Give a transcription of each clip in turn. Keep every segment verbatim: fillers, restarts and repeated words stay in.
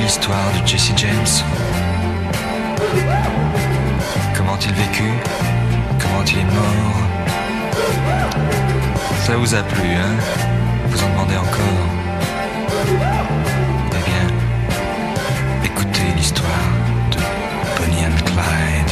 l'histoire de Jesse James? Comment il vécut? Comment il est mort? Ça vous a plu, hein? Vous en demandez encore? Eh bien, écoutez l'histoire de Bonnie and Clyde.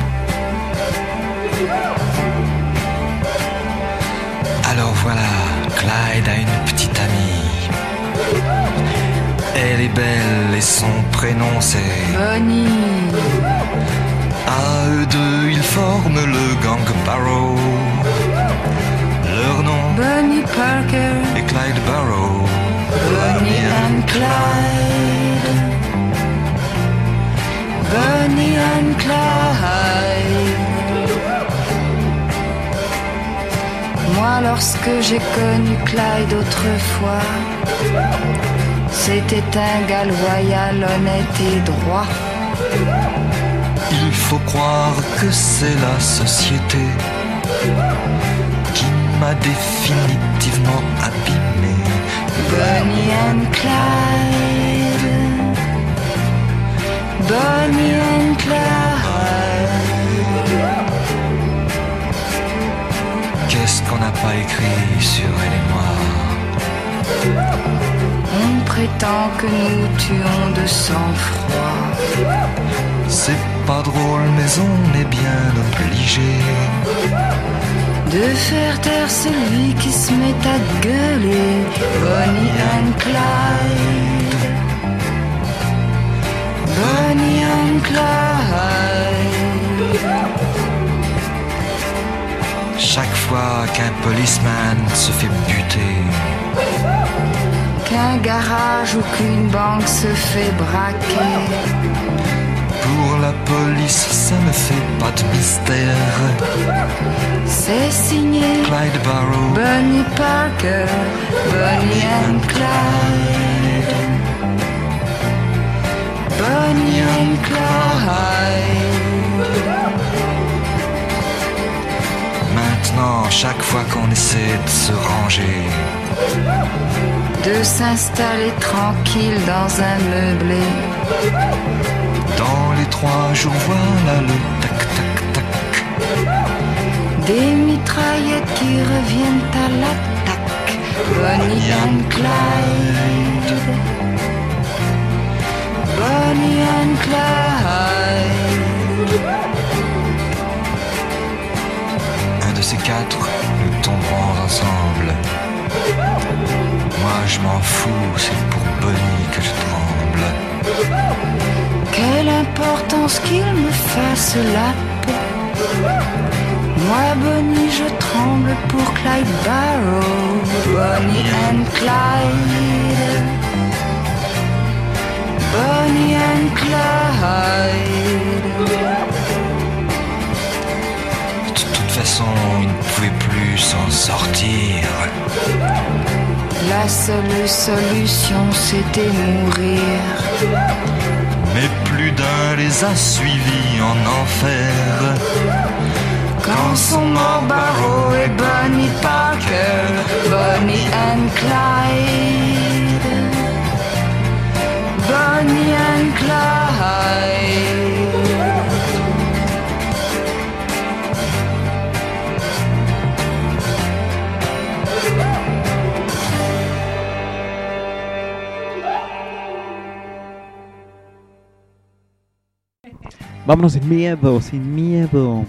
Alors voilà, Clyde a une petite amie. Elle est belle et son prénom c'est Bonnie. À eux deux, ils forment le gang Barrow. Leur nom, Bonnie Parker et Clyde Barrow. Bonnie and Clyde. Bonnie and Clyde. Moi, lorsque j'ai connu Clyde autrefois, c'était un gars loyal, honnête et droit. Il faut croire que c'est la société qui m'a définitivement abîmé. Bonnie and Clyde. Bonnie and Clyde. Qu'est-ce qu'on n'a pas écrit sur elle et moi? On prétend que nous tuons de sang-froid. C'est pas drôle mais on est bien obligé de faire taire celui qui se met à gueuler. Bonnie and Clyde. Bonnie and Clyde. Chaque fois qu'un policeman se fait buter, qu'un garage ou qu'une banque se fait braquer, pour la police ça ne fait pas de mystère. c'est signé Clyde Barrow, Bonnie Parker, Bonnie and Clyde. Bonnie and Clyde. Maintenant, chaque fois qu'on essaie de se ranger, de s'installer tranquille dans un meublé, dans les trois jours, voilà le tac tac tac. des mitraillettes qui reviennent à l'attaque. Bonnie and Clyde. Bonnie and Clyde. Un de ces quatre, nous tomberons ensemble. Moi je m'en fous, c'est pour Bonnie que je tremble. Quelle importance qu'il me fasse la peau. Moi Bonnie je tremble pour Clyde Barrow. Bonnie and Clyde. Bonnie and Clyde. De toute façon, ils ne pouvaient plus s'en sortir. La seule solution c'était mourir. Mais plus d'un les a suivis en enfer. Quand sont morts Barrow et Bonnie Parker, Bonnie and Clyde. Bonnie and Clyde. Vámonos sin miedo, sin miedo.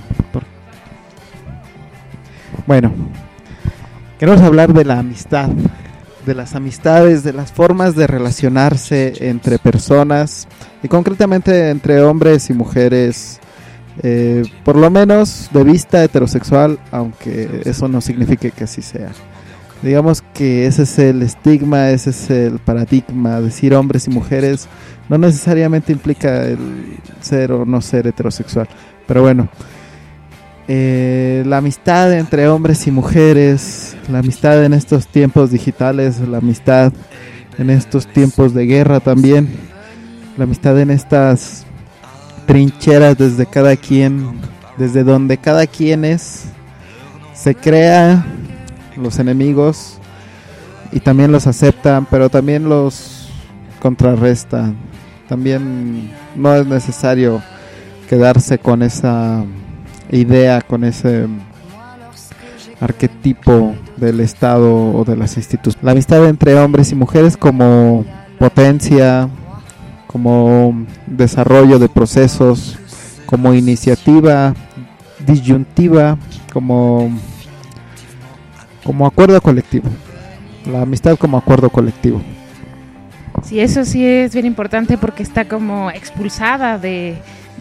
Bueno, queremos hablar de la amistad, de las amistades, de las formas de relacionarse entre personas y concretamente entre hombres y mujeres, eh, por lo menos de vista heterosexual, aunque eso no signifique que así sea. Digamos que ese es el estigma, ese es el paradigma. Decir hombres y mujeres no necesariamente implica el ser o no ser heterosexual. Pero bueno, eh, la amistad entre hombres y mujeres, la amistad en estos tiempos digitales, la amistad en estos tiempos de guerra también, la amistad en estas trincheras desde cada quien, desde donde cada quien es, se crea los enemigos y también los aceptan, pero también los contrarrestan. También no es necesario quedarse con esa idea, con ese arquetipo del Estado o de las instituciones. La amistad entre hombres y mujeres como potencia, como desarrollo de procesos, como iniciativa disyuntiva, como, como acuerdo colectivo. La amistad como acuerdo colectivo. Sí, eso sí es bien importante porque está como expulsada de,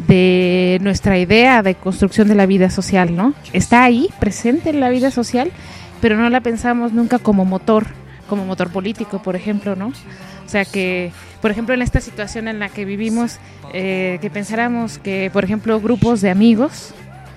de nuestra idea de construcción de la vida social, ¿no? Está ahí, presente en la vida social, pero no la pensamos nunca como motor, como motor político, por ejemplo, ¿no? O sea que, por ejemplo, en esta situación en la que vivimos, eh, que pensáramos que, por ejemplo, grupos de amigos,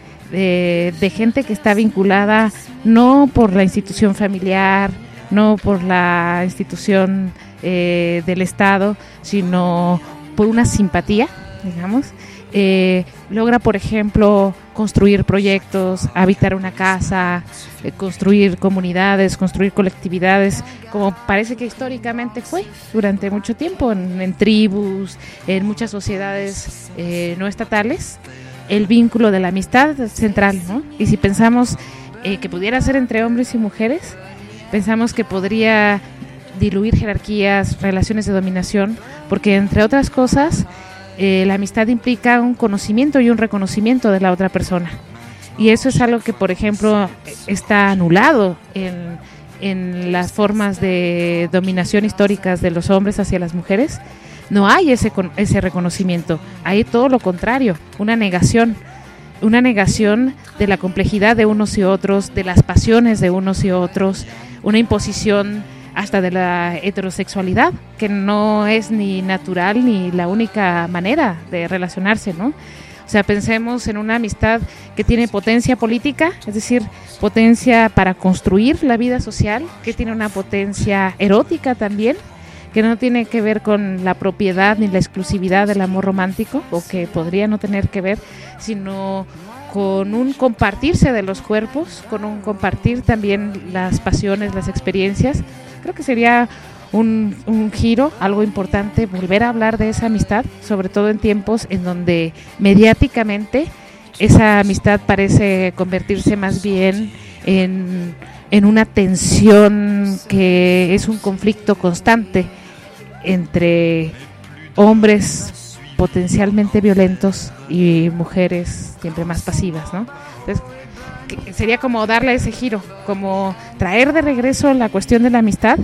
de, de gente que está vinculada no por la institución familiar, no por la institución eh, del Estado, sino por una simpatía, digamos, eh, logra, por ejemplo, construir proyectos, habitar una casa, eh, construir comunidades, construir colectividades, como parece que históricamente fue durante mucho tiempo, en, en tribus, en muchas sociedades eh, no estatales. El vínculo de la amistad es central, ¿no? Y si pensamos eh, que pudiera ser entre hombres y mujeres, pensamos que podría diluir jerarquías, relaciones de dominación, porque entre otras cosas, eh, la amistad implica un conocimiento y un reconocimiento de la otra persona. Y eso es algo que, por ejemplo, está anulado en, en las formas de dominación históricas de los hombres hacia las mujeres. No hay ese, ese reconocimiento, hay todo lo contrario, una negación, una negación de la complejidad de unos y otros, de las pasiones de unos y otros, una imposición hasta de la heterosexualidad, que no es ni natural ni la única manera de relacionarse, ¿no? O sea, pensemos en una amistad que tiene potencia política, es decir, potencia para construir la vida social, que tiene una potencia erótica también, que no tiene que ver con la propiedad ni la exclusividad del amor romántico, o que podría no tener que ver, sino con un compartirse de los cuerpos, con un compartir también las pasiones, las experiencias. Creo que sería un, un giro, algo importante, volver a hablar de esa amistad, sobre todo en tiempos en donde mediáticamente esa amistad parece convertirse más bien en, en una tensión que es un conflicto constante entre hombres potencialmente violentos y mujeres siempre más pasivas, ¿no? Entonces, sería como darle ese giro, como traer de regreso la cuestión de la amistad,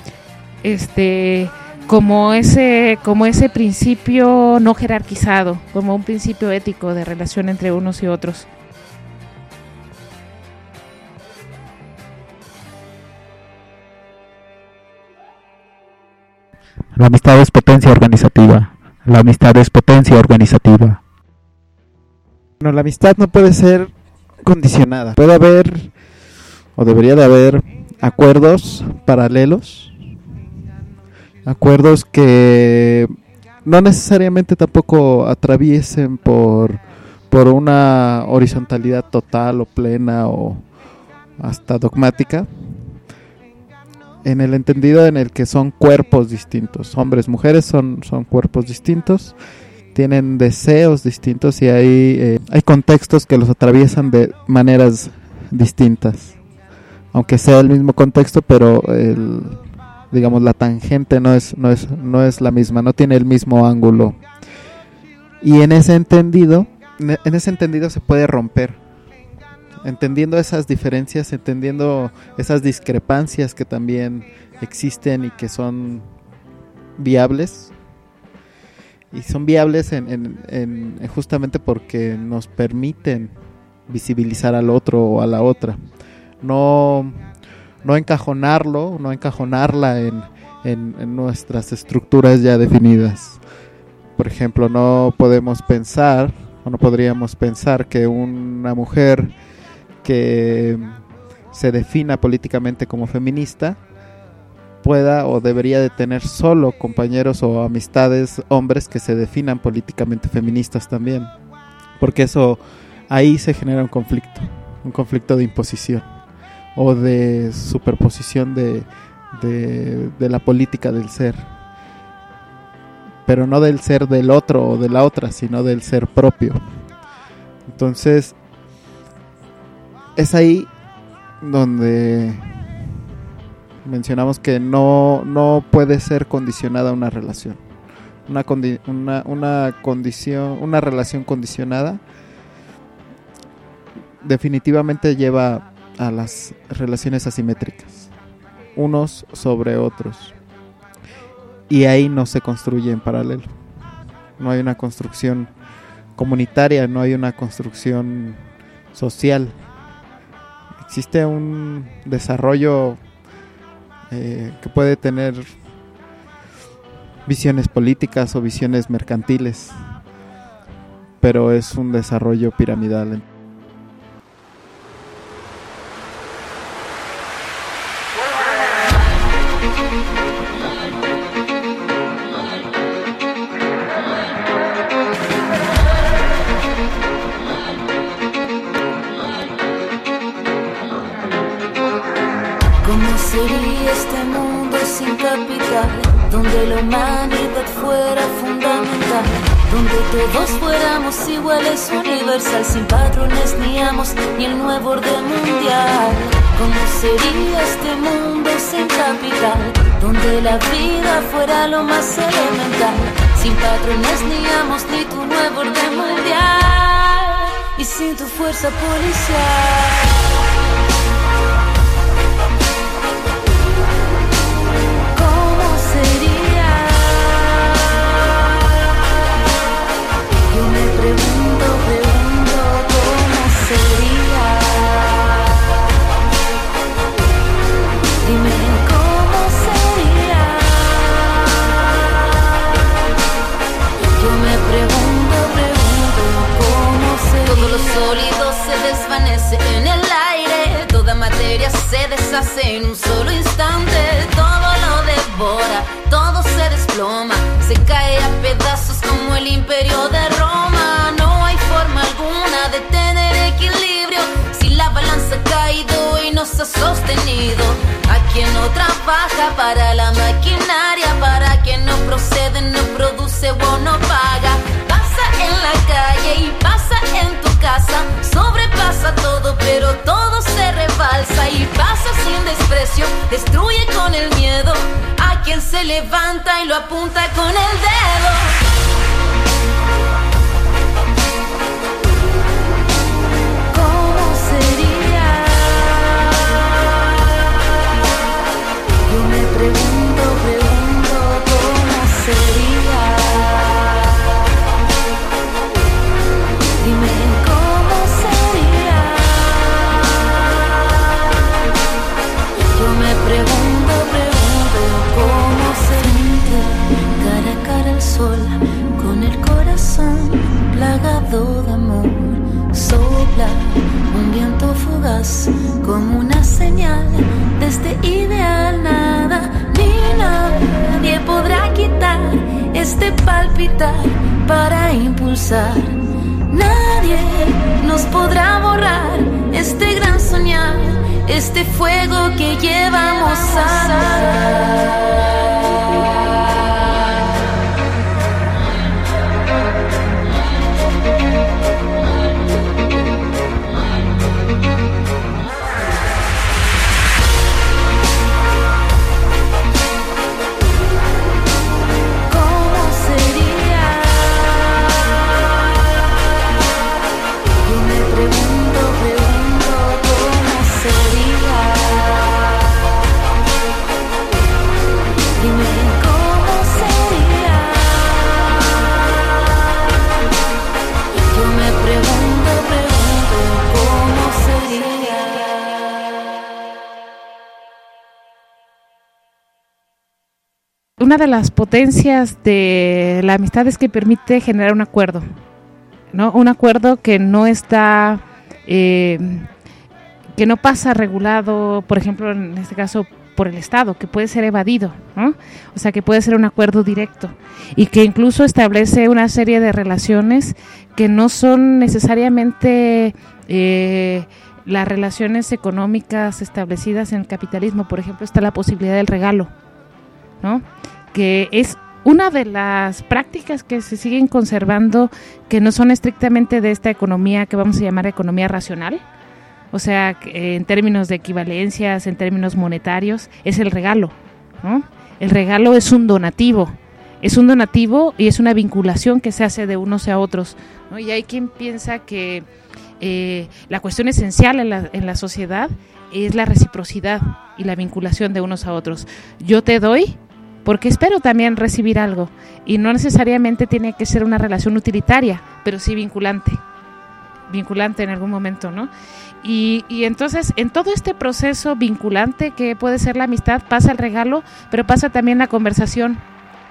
este, como ese, como ese principio no jerarquizado, como un principio ético de relación entre unos y otros. La amistad es potencia organizativa. La amistad es potencia organizativa. Bueno, la amistad no puede ser condicionada. Puede haber, o debería de haber, acuerdos paralelos. Acuerdos que no necesariamente tampoco atraviesen por, por una horizontalidad total o plena o hasta dogmática. En el entendido en el que son cuerpos distintos, hombres, mujeres son, son cuerpos distintos, tienen deseos distintos y hay, eh, hay contextos que los atraviesan de maneras distintas, aunque sea el mismo contexto, pero el, digamos la tangente no es, no es, no es la misma, no tiene el mismo ángulo, y en ese entendido, en ese entendido se puede romper. Entendiendo esas diferencias, entendiendo esas discrepancias que también existen y que son viables. Y son viables en, en, en justamente porque nos permiten visibilizar al otro o a la otra. No, no encajonarlo, no encajonarla en, en, en nuestras estructuras ya definidas. Por ejemplo, no podemos pensar, o no podríamos pensar que una mujer que se defina políticamente como feminista pueda o debería de tener solo compañeros o amistades hombres que se definan políticamente feministas también, porque eso ahí se genera un conflicto, un conflicto de imposición o de superposición de, de, de la política del ser. pero no del ser del otro o de la otra, sino del ser propio. Entonces, es ahí donde mencionamos que no, no puede ser condicionada una relación. Una, condi- una, una condición, una relación condicionada definitivamente lleva a las relaciones asimétricas, unos sobre otros, y ahí no se construye en paralelo. No hay una construcción comunitaria, no hay una construcción social. Existe un desarrollo eh, que puede tener visiones políticas o visiones mercantiles, pero es un desarrollo piramidal. ¿Cómo sería este mundo sin capital? Donde la humanidad fuera fundamental, donde todos fuéramos iguales, universal, sin patrones ni amos, ni el nuevo orden mundial. ¿Cómo sería este mundo sin capital? Donde la vida fuera lo más elemental, sin patrones ni amos, ni tu nuevo orden mundial, y sin tu fuerza policial. Pregunto, pregunto, ¿cómo sería? Dime, ¿cómo sería? Yo me pregunto, pregunto, ¿cómo sería? Todo lo sólido se desvanece en el aire, toda materia se deshace en un solo instante, todo lo devora, todo se desploma, se cae a pedazos como el imperio de Roma. No hay forma alguna de tener equilibrio si la balanza ha caído y no se ha sostenido. A quien no trabaja para la maquinaria, para quien no procede, no produce o no paga. Pasa en la calle y pasa en tu casa, sobrepasa todo pero todo se rebalsa y pasa sin desprecio, destruye con el miedo a quien se levanta y lo apunta con el dedo. Pregunto, pregunto, ¿cómo sería? Dime, ¿cómo sería? Yo me pregunto, pregunto, ¿cómo sería? Cara a cara al sol, con el corazón plagado de amor, sopla un viento fugaz como una señal de este ideal. Nada ni nadie podrá quitar este palpitar para impulsar. Nadie nos podrá borrar este gran soñar, este fuego que llevamos a una de las potencias de la amistad es que permite generar un acuerdo, ¿no? Un acuerdo que no está, eh, que no pasa regulado, por ejemplo, en este caso, por el Estado, que puede ser evadido, ¿no? O sea, que puede ser un acuerdo directo y que incluso establece una serie de relaciones que no son necesariamente eh, las relaciones económicas establecidas en el capitalismo. Por ejemplo, está la posibilidad del regalo, ¿no? Que es una de las prácticas que se siguen conservando, que no son estrictamente de esta economía que vamos a llamar economía racional, o sea, en términos de equivalencias, en términos monetarios, es el regalo, ¿no? El regalo es un donativo, es un donativo y es una vinculación que se hace de unos a otros, ¿no? Y hay quien piensa que eh, la cuestión esencial en la, en la sociedad es la reciprocidad y la vinculación de unos a otros. Yo te doy porque espero también recibir algo, y no necesariamente tiene que ser una relación utilitaria, pero sí vinculante, vinculante en algún momento, ¿no? Y, y entonces en todo este proceso vinculante que puede ser la amistad pasa el regalo, pero pasa también la conversación,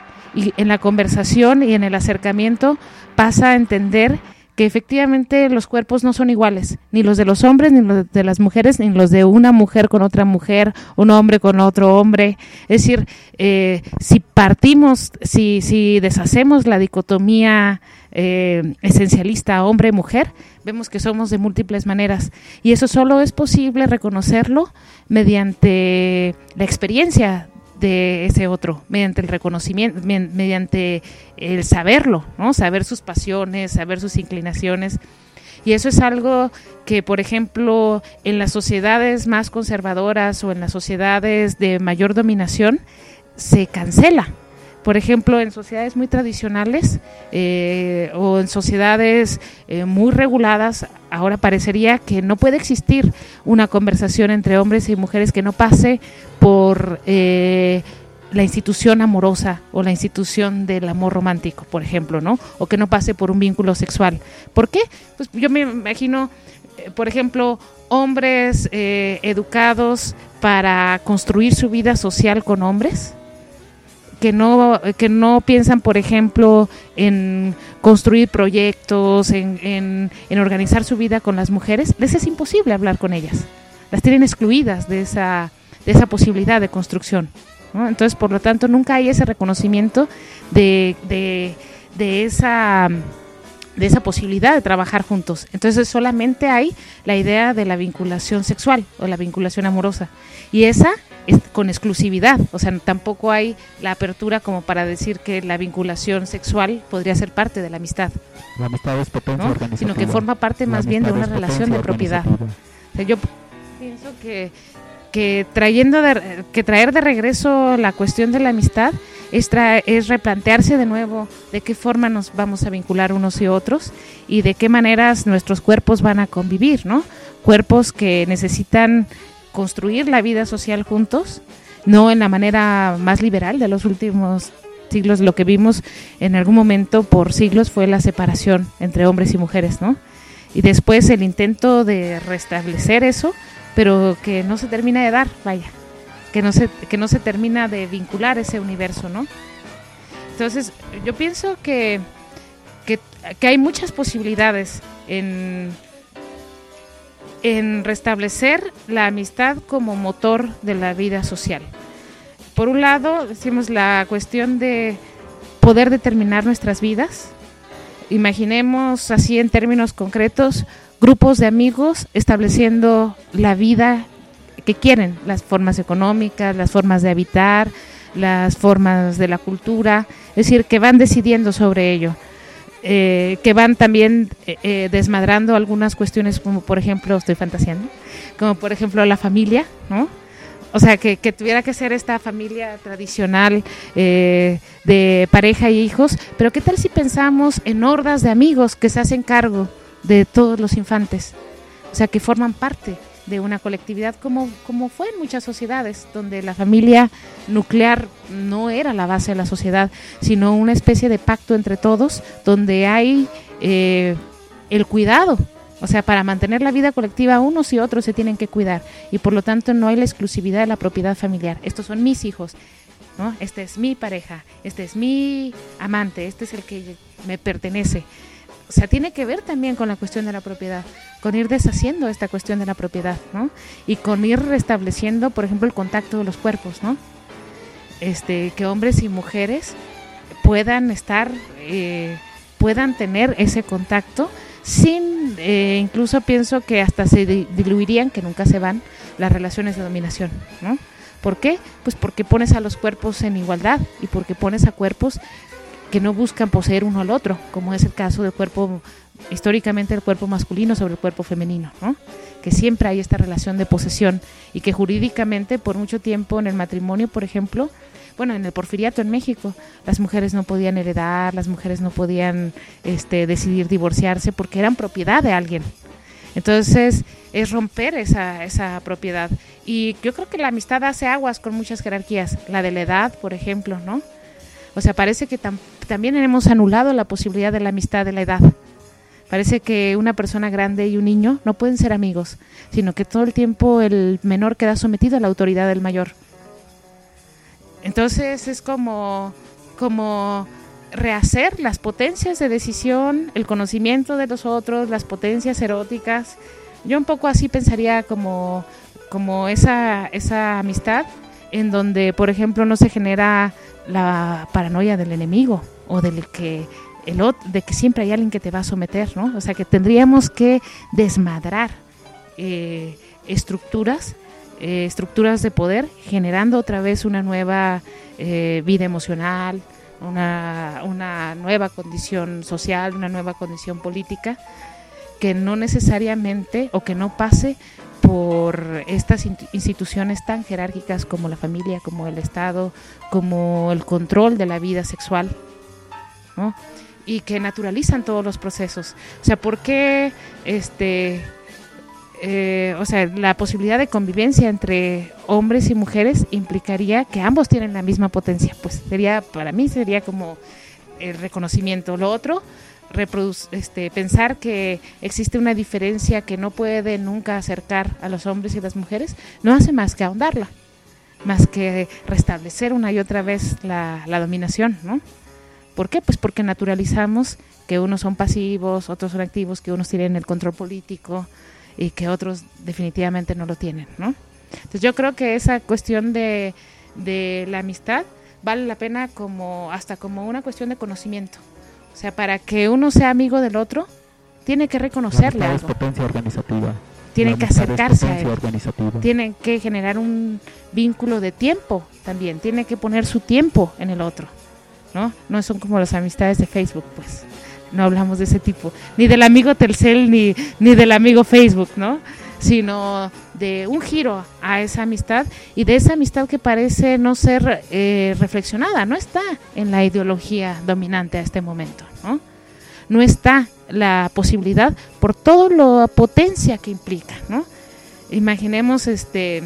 y en la conversación y en el acercamiento pasa a entender que efectivamente los cuerpos no son iguales, ni los de los hombres, ni los de las mujeres, ni los de una mujer con otra mujer, un hombre con otro hombre. Es decir, eh, si partimos, si, si deshacemos la dicotomía eh, esencialista hombre-mujer, vemos que somos de múltiples maneras, y eso solo es posible reconocerlo mediante la experiencia de ese otro, mediante el reconocimiento, mediante el saberlo, ¿no? Saber sus pasiones, saber sus inclinaciones. Y eso es algo que, por ejemplo, en las sociedades más conservadoras o en las sociedades de mayor dominación, se cancela. Por ejemplo, en sociedades muy tradicionales eh, o en sociedades eh, muy reguladas, ahora parecería que no puede existir una conversación entre hombres y mujeres que no pase por eh, la institución amorosa o la institución del amor romántico, por ejemplo, ¿no? O que no pase por un vínculo sexual. ¿Por qué? Pues yo me imagino, eh, por ejemplo, hombres eh, educados para construir su vida social con hombres, que no que no piensan, por ejemplo, en construir proyectos, en, en, en organizar su vida con las mujeres. Les es imposible hablar con ellas, las tienen excluidas de esa, de esa posibilidad de construcción, ¿no? Entonces, por lo tanto, nunca hay ese reconocimiento de, de, de esa de esa posibilidad de trabajar juntos. Entonces solamente hay la idea de la vinculación sexual o la vinculación amorosa, y esa es con exclusividad, o sea, tampoco hay la apertura como para decir que la vinculación sexual podría ser parte de la amistad. La amistad es potencia, ¿no? organizativa. Sino que forma parte La más bien de una amistad es relación de potencia propiedad. O sea, yo pienso que que trayendo de, que traer de regreso la cuestión de la amistad es, tra- es replantearse de nuevo de qué forma nos vamos a vincular unos y otros y de qué maneras nuestros cuerpos van a convivir, ¿no? Cuerpos que necesitan construir la vida social juntos, no en la manera más liberal de los últimos siglos. Lo que vimos en algún momento por siglos fue la separación entre hombres y mujeres, ¿no? Y después el intento de restablecer eso, pero que no se termina de dar, vaya, que no se que no se termina de vincular ese universo, ¿no? Entonces, yo pienso que que, que hay muchas posibilidades en en restablecer la amistad como motor de la vida social. Por un lado, decimos la cuestión de poder determinar nuestras vidas. Imaginemos así en términos concretos grupos de amigos estableciendo la vida que quieren, las formas económicas, las formas de habitar, las formas de la cultura, es decir, que van decidiendo sobre ello, eh, que van también eh, desmadrando algunas cuestiones como por ejemplo, estoy fantaseando, como por ejemplo la familia, ¿no? O sea, que, que tuviera que ser esta familia tradicional eh, de pareja y hijos, pero ¿qué tal si pensamos en hordas de amigos que se hacen cargo de todos los infantes? O sea, que forman parte de una colectividad como, como fue en muchas sociedades, donde la familia nuclear no era la base de la sociedad, sino una especie de pacto entre todos, donde hay eh, el cuidado. O sea, para mantener la vida colectiva, unos y otros se tienen que cuidar, y por lo tanto no hay la exclusividad de la propiedad familiar. Estos son mis hijos, ¿no? Este es mi pareja, este es mi amante, este es el que me pertenece. O sea, tiene que ver también con la cuestión de la propiedad, con ir deshaciendo esta cuestión de la propiedad, ¿no? Y con ir restableciendo, por ejemplo, el contacto de los cuerpos, ¿no? Este, que hombres y mujeres puedan estar, eh, puedan tener ese contacto sin, eh, incluso pienso que hasta se diluirían, que nunca se van, las relaciones de dominación, ¿no? ¿Por qué? Pues porque pones a los cuerpos en igualdad y porque pones a cuerpos que no buscan poseer uno al otro, como es el caso del cuerpo, históricamente el cuerpo masculino sobre el cuerpo femenino, ¿no? Que siempre hay esta relación de posesión y que jurídicamente por mucho tiempo en el matrimonio, por ejemplo, bueno, en el porfiriato en México, las mujeres no podían heredar, las mujeres no podían este, decidir divorciarse porque eran propiedad de alguien. Entonces, es romper esa, esa propiedad. Y yo creo que la amistad hace aguas con muchas jerarquías, la de la edad, por ejemplo, ¿no? O sea, parece que tam- también hemos anulado la posibilidad de la amistad de la edad. Parece que una persona grande y un niño no pueden ser amigos, sino que todo el tiempo el menor queda sometido a la autoridad del mayor. Entonces es como, como rehacer las potencias de decisión, el conocimiento de los otros, las potencias eróticas. Yo un poco así pensaría como, como esa, esa amistad en donde, por ejemplo, no se genera la paranoia del enemigo o del que el otro, de que siempre hay alguien que te va a someter, ¿no? O sea, que tendríamos que desmadrar eh, estructuras, eh, estructuras de poder, generando otra vez una nueva eh, vida emocional, una, una nueva condición social, una nueva condición política, que no necesariamente o que no pase por estas instituciones tan jerárquicas como la familia, como el Estado, como el control de la vida sexual, ¿no? Y que naturalizan todos los procesos. O sea, ¿por qué este, eh, o sea, la posibilidad de convivencia entre hombres y mujeres implicaría que ambos tienen la misma potencia? Pues sería, para mí sería como el reconocimiento. Lo otro, reproduc- este, pensar que existe una diferencia que no puede nunca acercar a los hombres y las mujeres, no hace más que ahondarla, más que restablecer una y otra vez la, la dominación, ¿no? ¿Por qué? Pues porque naturalizamos que unos son pasivos, otros son activos, que unos tienen el control político y que otros definitivamente no lo tienen, ¿no? Entonces yo creo que esa cuestión de, de la amistad vale la pena como hasta como una cuestión de conocimiento. O sea, para que uno sea amigo del otro, tiene que reconocerle La amistad algo. es potencia organizativa. Tienen La que amistad es acercarse a potencia él. organizativa. Tienen que generar un vínculo de tiempo también. Tiene que poner su tiempo en el otro, ¿no? No son como las amistades de Facebook, pues. No hablamos de ese tipo. Ni del amigo Telcel, ni, ni del amigo Facebook, ¿no? Sino de un giro a esa amistad y de esa amistad que parece no ser eh, reflexionada, no está en la ideología dominante a este momento, ¿no? No está la posibilidad por toda la potencia que implica, ¿no? Imaginemos este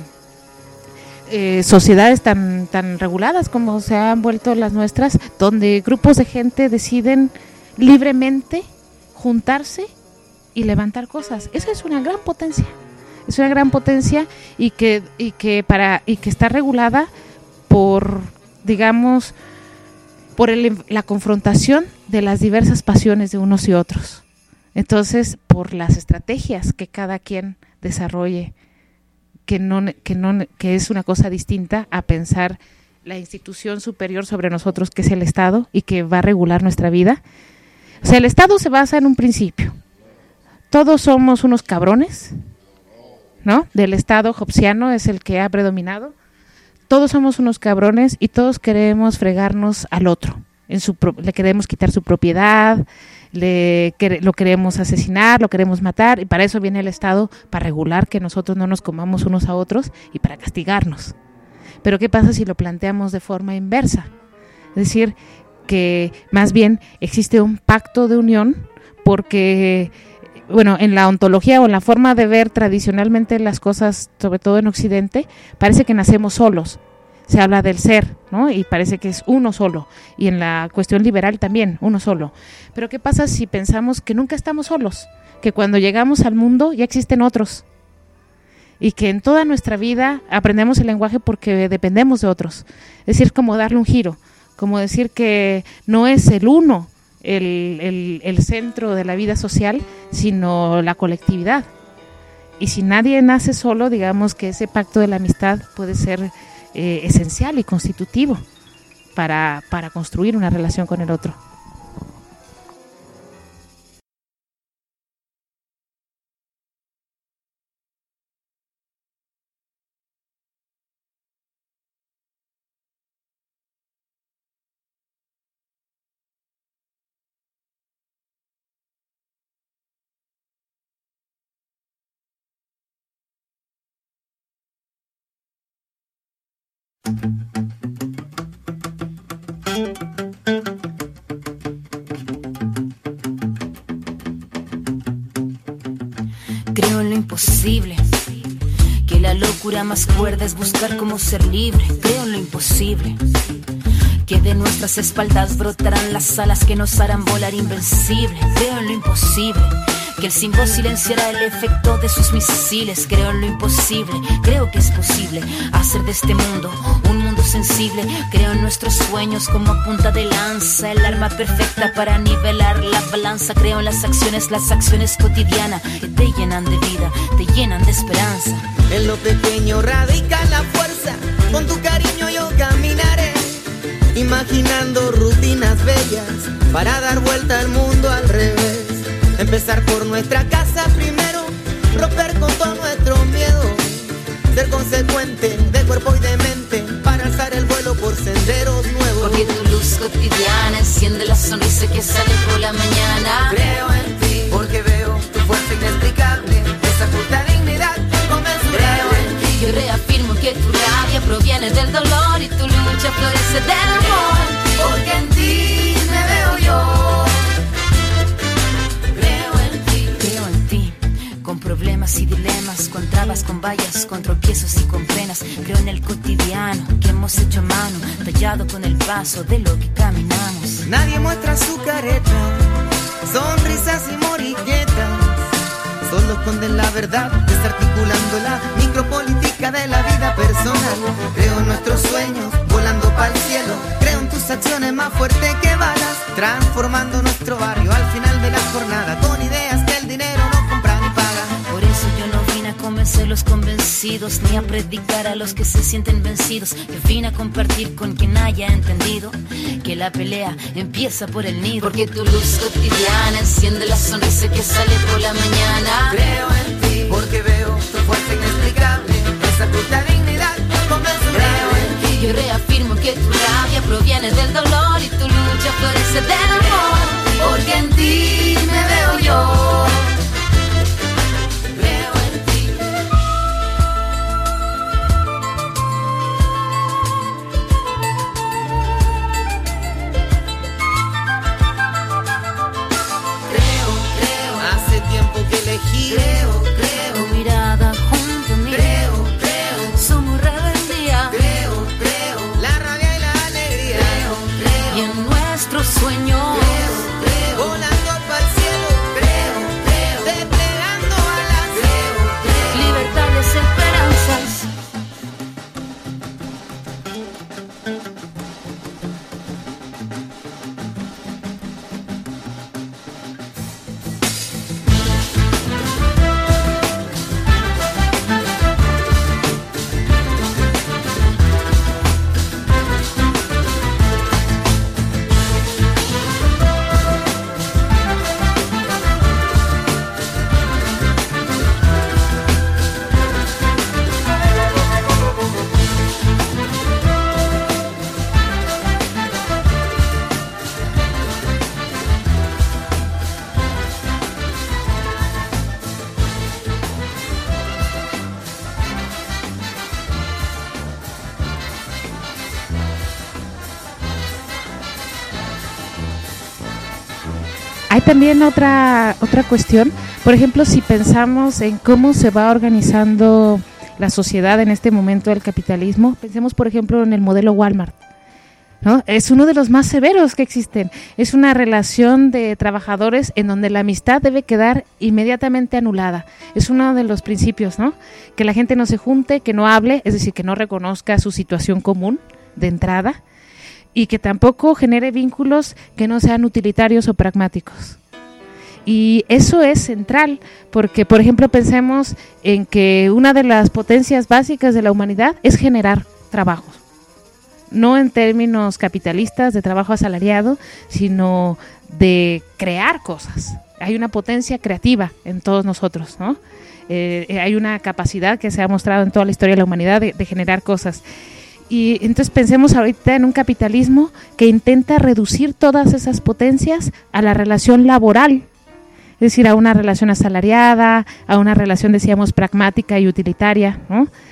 eh, sociedades tan, tan reguladas como se han vuelto las nuestras, donde grupos de gente deciden libremente juntarse y levantar cosas. Eso es una gran potencia. Es una gran potencia y que y que para y que está regulada por, digamos, por el, la confrontación de las diversas pasiones de unos y otros. Entonces, por las estrategias que cada quien desarrolle, que no que no que es una cosa distinta a pensar la institución superior sobre nosotros, que es el Estado y que va a regular nuestra vida. O sea, el Estado se basa en un principio. Todos somos unos cabrones, ¿no? Del Estado hobbesiano es el que ha predominado. Todos somos unos cabrones y todos queremos fregarnos al otro. En su pro- le queremos quitar su propiedad, le, quer- lo queremos asesinar, lo queremos matar, y para eso viene el Estado, para regular que nosotros no nos comamos unos a otros y para castigarnos. Pero ¿qué pasa si lo planteamos de forma inversa? Es decir, que más bien existe un pacto de unión porque, bueno, en la ontología o en la forma de ver tradicionalmente las cosas, sobre todo en Occidente, parece que nacemos solos. Se habla del ser, ¿no? Y parece que es uno solo. Y en la cuestión liberal también, uno solo. Pero ¿qué pasa si pensamos que nunca estamos solos? Que cuando llegamos al mundo ya existen otros. Y que en toda nuestra vida aprendemos el lenguaje porque dependemos de otros. Es decir, como darle un giro. Como decir que no es el uno el, el, el centro de la vida social, sino la colectividad. Y si nadie nace solo, digamos que ese pacto de la amistad puede ser eh, esencial y constitutivo para, para construir una relación con el otro. Creo en lo imposible, que la locura más cuerda es buscar cómo ser libre. Creo en lo imposible, que de nuestras espaldas brotarán las alas que nos harán volar invencible. Creo en lo imposible, que el símbolo silenciará el efecto de sus misiles. Creo en lo imposible, creo que es posible hacer de este mundo un mundo sensible. Creo en nuestros sueños como punta de lanza, el arma perfecta para nivelar la balanza. Creo en las acciones, las acciones cotidianas que te llenan de vida, te llenan de esperanza. En lo pequeño radica la fuerza, con tu cariño yo caminaré, imaginando rutinas bellas para dar vuelta al mundo al revés. Empezar por nuestra casa primero, romper con todo nuestro miedo, ser consecuente de cuerpo y de mente para alzar el vuelo por senderos nuevos. Porque tu luz cotidiana enciende la sonrisa que sale por la mañana. Creo en ti, porque veo tu fuerza inexplicable, esa justa dignidad inconmensurable. Creo en ti, yo reafirmo que tu rabia proviene del dolor y tu lucha florece del amor. Porque en ti me veo yo. Con problemas y dilemas, con trabas, con vallas, con tropiezos y con penas. Creo en el cotidiano que hemos hecho a mano, tallado con el paso de lo que caminamos. Nadie muestra su careta, sonrisas y morilletas, solo esconden la verdad, desarticulando la micropolítica de la vida personal. Creo en nuestros sueños, volando para el cielo. Creo en tus acciones más fuertes que balas, transformando nuestro barrio al final de la jornada, con ideas que el dinero no compra ni paga. Por eso yo no vine a convencer los convencidos, ni a predicar a los que se sienten vencidos. Yo vine a compartir con quien haya entendido que la pelea empieza por el nido. Porque tu luz cotidiana enciende la sonrisa que sale por la mañana. Creo en ti, porque veo tu fuerza inexplicable, esa justa dignidad inconmensurable. Creo en ti, yo reafirmo que tu rabia proviene del dolor y tu lucha florece del amor. Porque en ti me veo yo. Creo, creo, tu mirada junto a mí. Creo, creo, somos rebeldía. Creo, creo, la rabia y la alegría. Creo, creo, y en nuestros sueños. Creo, creo, volando para el cielo. Creo, creo, desplegando alas. Creo, creo, libertades, esperanzas. Hay también otra otra cuestión, por ejemplo, si pensamos en cómo se va organizando la sociedad en este momento del capitalismo, pensemos por ejemplo en el modelo Walmart, ¿no? Es uno de los más severos que existen, es una relación de trabajadores en donde la amistad debe quedar inmediatamente anulada, es uno de los principios, ¿no? Que la gente no se junte, que no hable, es decir, que no reconozca su situación común de entrada, y que tampoco genere vínculos que no sean utilitarios o pragmáticos. Y eso es central, porque, por ejemplo, pensemos en que una de las potencias básicas de la humanidad es generar trabajos. No en términos capitalistas de trabajo asalariado, sino de crear cosas. Hay una potencia creativa en todos nosotros, ¿no? Eh, hay una capacidad que se ha mostrado en toda la historia de la humanidad de, de generar cosas. Y entonces pensemos ahorita en un capitalismo que intenta reducir todas esas potencias a la relación laboral, es decir, a una relación asalariada, a una relación, decíamos, pragmática y utilitaria, ¿no?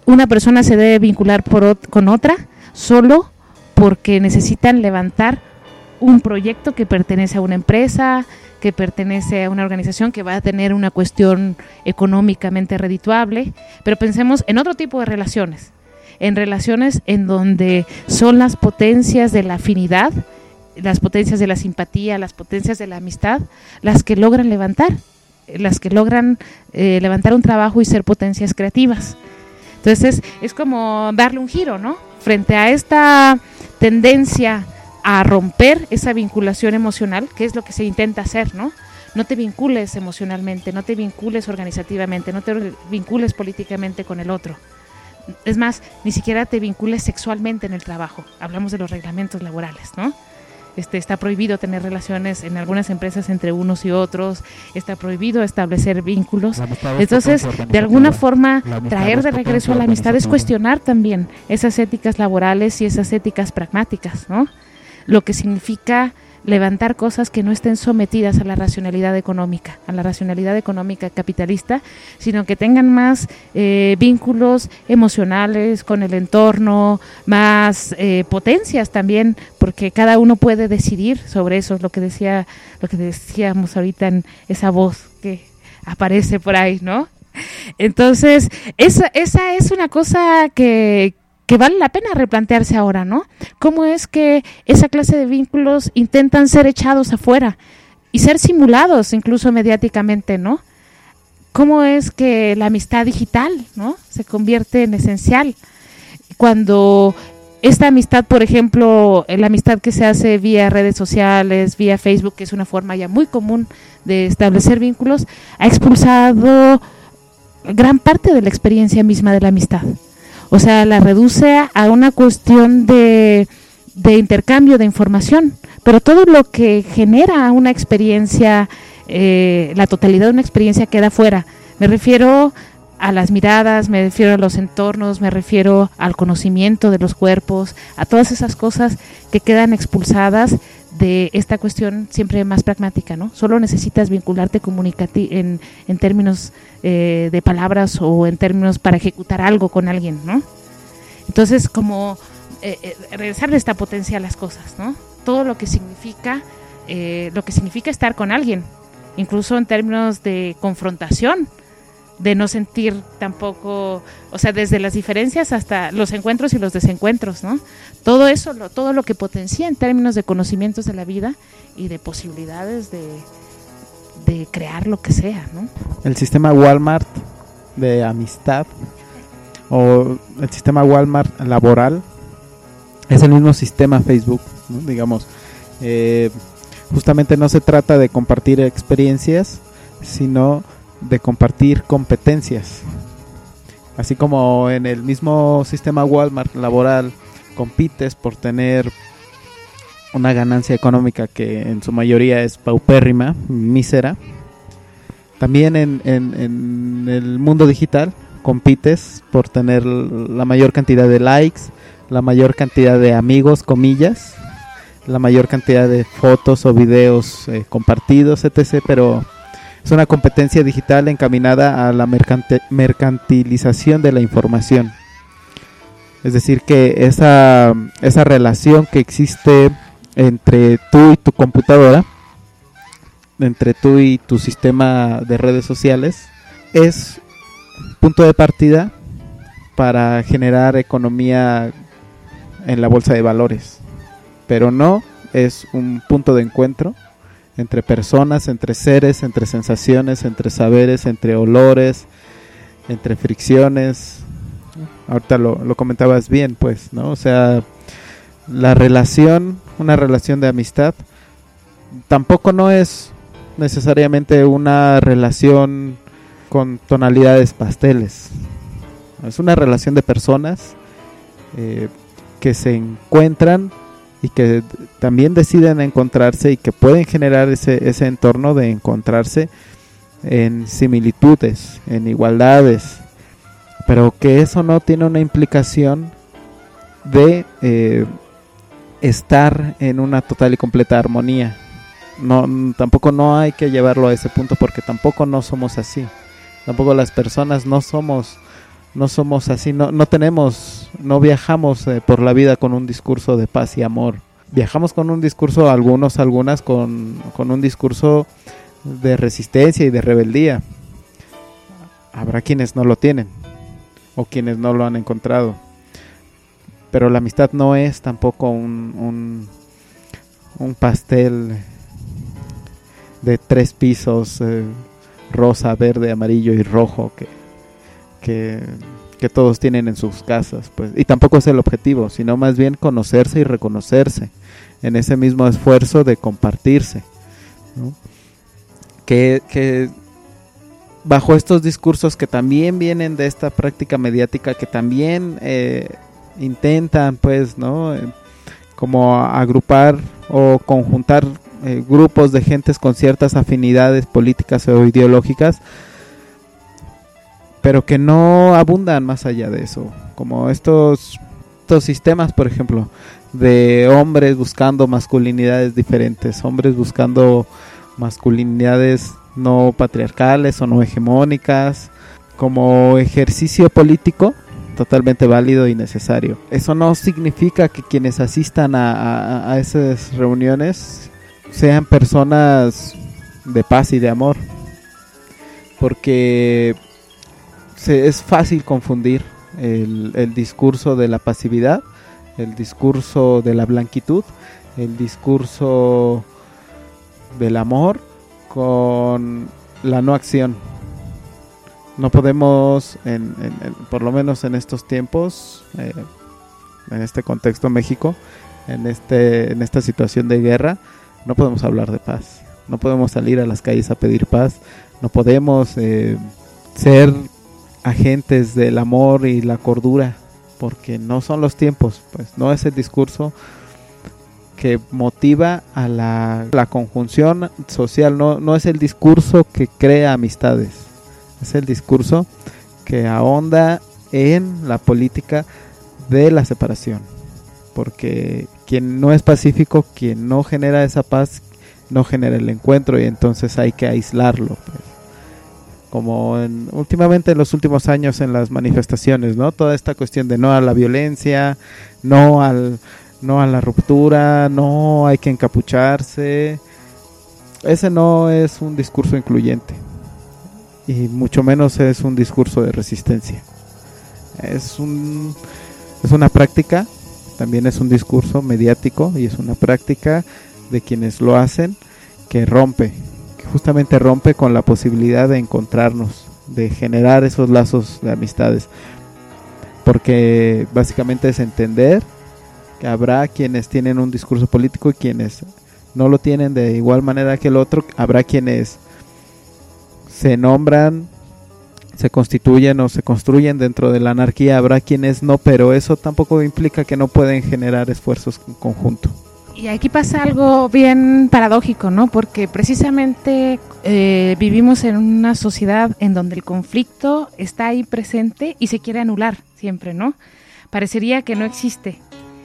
una persona se debe vincular por ot- con otra solo porque necesitan levantar un proyecto que pertenece a una empresa, que pertenece a una organización que va a tener una cuestión económicamente redituable, pero pensemos en otro tipo de relaciones, en relaciones en donde son las potencias de la afinidad, las potencias de la simpatía, las potencias de la amistad, las que logran levantar, las que logran eh, levantar un trabajo y ser potencias creativas. Entonces es como darle un giro, ¿no? Frente a esta tendencia a romper esa vinculación emocional, que es lo que se intenta hacer, ¿no? No te vincules emocionalmente, no te vincules organizativamente, no te vincules políticamente con el otro. Es más, ni siquiera te vincules sexualmente en el trabajo. Hablamos de los reglamentos laborales, ¿no? Este, está prohibido tener relaciones en algunas empresas entre unos y otros, está prohibido establecer vínculos. Entonces, de alguna forma, traer de regreso a la amistad es cuestionar también esas éticas laborales y esas éticas pragmáticas, ¿no? Lo que significa levantar cosas que no estén sometidas a la racionalidad económica, a la racionalidad económica capitalista, sino que tengan más eh, vínculos emocionales con el entorno, más eh, potencias también, porque cada uno puede decidir sobre eso, es lo que decía, lo que decíamos ahorita en esa voz que aparece por ahí, ¿no? Entonces, esa, esa es una cosa que que vale la pena replantearse ahora, ¿no? ¿Cómo es que esa clase de vínculos intentan ser echados afuera y ser simulados incluso mediáticamente, ¿no? ¿Cómo es que la amistad digital, ¿no?, se convierte en esencial? Cuando esta amistad, por ejemplo, la amistad que se hace vía redes sociales, vía Facebook, que es una forma ya muy común de establecer vínculos, ha expulsado gran parte de la experiencia misma de la amistad. O sea, la reduce a una cuestión de, de intercambio de información, pero todo lo que genera una experiencia, eh, la totalidad de una experiencia queda fuera. Me refiero a las miradas, me refiero a los entornos, me refiero al conocimiento de los cuerpos, a todas esas cosas que quedan expulsadas de esta cuestión siempre más pragmática, ¿no? Solo necesitas vincularte comunicati- en, en términos eh, de palabras o en términos para ejecutar algo con alguien, ¿no? Entonces, como eh, eh, regresarle esta potencia a las cosas, ¿no? Todo lo que significa, eh, lo que significa estar con alguien, incluso en términos de confrontación, de no sentir tampoco, o sea, desde las diferencias hasta los encuentros y los desencuentros, ¿no? Todo eso, lo, todo lo que potencia en términos de conocimientos de la vida y de posibilidades de, de crear lo que sea, ¿no? El sistema Walmart de amistad o el sistema Walmart laboral es el mismo sistema Facebook, ¿no? Digamos, eh, justamente no se trata de compartir experiencias, sino de compartir competencias. Así como en el mismo sistema Walmart laboral compites por tener una ganancia económica que en su mayoría es paupérrima, mísera, también en, en, en el mundo digital compites por tener la mayor cantidad de likes, la mayor cantidad de amigos, comillas, la mayor cantidad de fotos o videos eh, compartidos, etcétera. Pero es una competencia digital encaminada a la mercante- mercantilización de la información. Es decir, que esa, esa relación que existe entre tú y tu computadora, entre tú y tu sistema de redes sociales, es punto de partida para generar economía en la bolsa de valores, pero no es un punto de encuentro entre personas, entre seres, entre sensaciones, entre saberes, entre olores, entre fricciones. Ahorita lo, lo comentabas bien, pues, ¿no? O sea, la relación, una relación de amistad, tampoco no es necesariamente una relación con tonalidades pasteles. Es una relación de personas eh, que se encuentran y que también deciden encontrarse y que pueden generar ese, ese entorno de encontrarse en similitudes, en igualdades, pero que eso no tiene una implicación de eh, estar en una total y completa armonía. No, tampoco no hay que llevarlo a ese punto, porque tampoco no somos así. Tampoco las personas no somos no somos así, no, no tenemos, no viajamos eh, por la vida con un discurso de paz y amor. Viajamos con un discurso, algunos, algunas, con, con un discurso de resistencia y de rebeldía. Habrá quienes no lo tienen, o quienes no lo han encontrado. Pero la amistad no es tampoco un, un, un pastel de tres pisos, eh, rosa, verde, amarillo y rojo, que, que, que todos tienen en sus casas, pues. Y tampoco es el objetivo, sino más bien conocerse y reconocerse en ese mismo esfuerzo de compartirse, ¿no? Que, que bajo estos discursos que también vienen de esta práctica mediática, que también eh, intentan, pues, ¿no? Eh, como agrupar o conjuntar eh, grupos de gentes con ciertas afinidades políticas o ideológicas, pero que no abundan más allá de eso, como estos, estos sistemas, por ejemplo, de hombres buscando masculinidades diferentes, hombres buscando masculinidades no patriarcales o no hegemónicas, como ejercicio político totalmente válido y necesario. Eso no significa que quienes asistan a, a, a esas reuniones sean personas de paz y de amor, porque se, es fácil confundir el, el discurso de la pasividad, el discurso de la blanquitud, el discurso del amor con la no acción. No podemos, en, en, en, por lo menos en estos tiempos, eh, en este contexto México, en este en esta situación de guerra, no podemos hablar de paz. No podemos salir a las calles a pedir paz. No podemos eh, ser agentes del amor y la cordura, porque no son los tiempos, pues no es el discurso que motiva a la, la conjunción social, no, no es el discurso que crea amistades. Es el discurso que ahonda en la política de la separación, porque quien no es pacífico, quien no genera esa paz, no genera el encuentro, y entonces hay que aislarlo, pues. Como en, últimamente en los últimos años en las manifestaciones, ¿no? Toda esta cuestión de no a la violencia, no al, no a la ruptura, no hay que encapucharse. Ese no es un discurso incluyente, y mucho menos es un discurso de resistencia. Es un es una práctica, también es un discurso mediático, y es una práctica de quienes lo hacen que rompe, que justamente rompe con la posibilidad de encontrarnos, de generar esos lazos de amistades, porque básicamente es entender que habrá quienes tienen un discurso político y quienes no lo tienen de igual manera que el otro. Habrá quienes se nombran, se constituyen o se construyen dentro de la anarquía, habrá quienes no, pero eso tampoco implica que no pueden generar esfuerzos en conjunto. Y aquí pasa algo bien paradójico, ¿no? Porque precisamente eh, vivimos en una sociedad en donde el conflicto está ahí presente y se quiere anular siempre, ¿no? Parecería que no existe.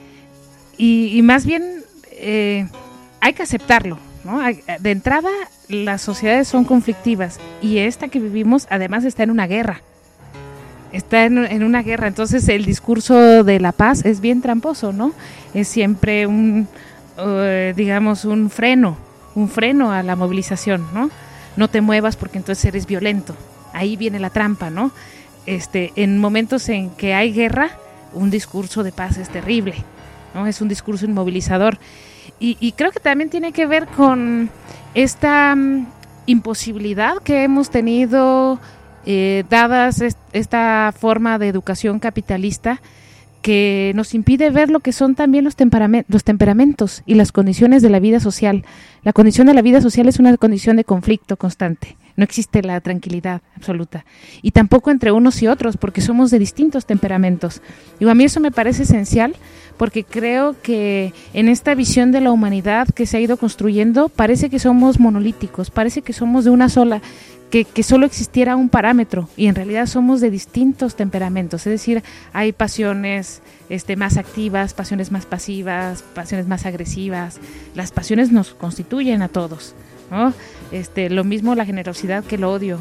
Y, y más bien eh, hay que aceptarlo, ¿no? De entrada, las sociedades son conflictivas, y esta que vivimos además está en una guerra. Está en, en una guerra, entonces el discurso de la paz es bien tramposo, ¿no? Es siempre un, uh, digamos, un freno, un freno a la movilización, ¿no? No te muevas porque entonces eres violento. Ahí viene la trampa, ¿no? Este, en momentos en que hay guerra, un discurso de paz es terrible, ¿no? Es un discurso inmovilizador. Y, y creo que también tiene que ver con esta um, imposibilidad que hemos tenido, eh, dadas est- esta forma de educación capitalista, que nos impide ver lo que son también los, temperame- los temperamentos y las condiciones de la vida social. La condición de la vida social es una condición de conflicto constante. No existe la tranquilidad absoluta. Y tampoco entre unos y otros, porque somos de distintos temperamentos. Digo, a mí eso me parece esencial, porque creo que en esta visión de la humanidad que se ha ido construyendo, parece que somos monolíticos, parece que somos de una sola, que, que solo existiera un parámetro, y en realidad somos de distintos temperamentos. Es decir, hay pasiones este, más activas, pasiones más pasivas, pasiones más agresivas. Las pasiones nos constituyen a todos, ¿no? Este, lo mismo la generosidad que el odio,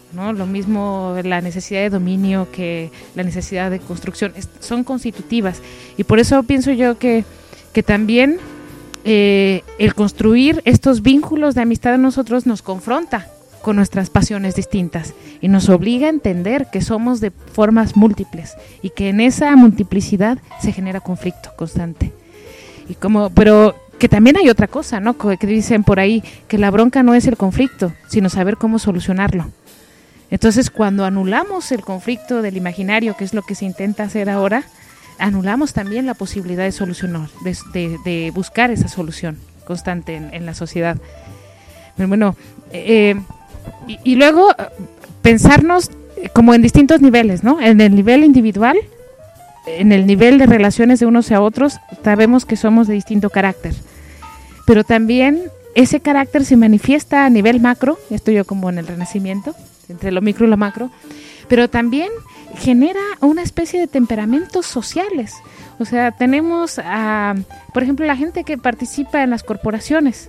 ¿no? Lo mismo la necesidad de dominio que la necesidad de construcción, es, son constitutivas. Y por eso pienso yo que, que también eh, el construir estos vínculos de amistad en nosotros nos confronta con nuestras pasiones distintas y nos obliga a entender que somos de formas múltiples y que en esa multiplicidad se genera conflicto constante. Y como, pero que también hay otra cosa, ¿no? Que dicen por ahí que la bronca no es el conflicto, sino saber cómo solucionarlo. Entonces, cuando anulamos el conflicto del imaginario, que es lo que se intenta hacer ahora, anulamos también la posibilidad de solucionar, de, de, de buscar esa solución constante en, en la sociedad. Pero bueno, eh, y, y luego pensarnos como en distintos niveles, ¿no? En el nivel individual, en el nivel de relaciones de unos a otros, sabemos que somos de distinto carácter, pero también ese carácter se manifiesta a nivel macro, estoy yo como en el Renacimiento, entre lo micro y lo macro, pero también genera una especie de temperamentos sociales. O sea, tenemos, a, por ejemplo, la gente que participa en las corporaciones,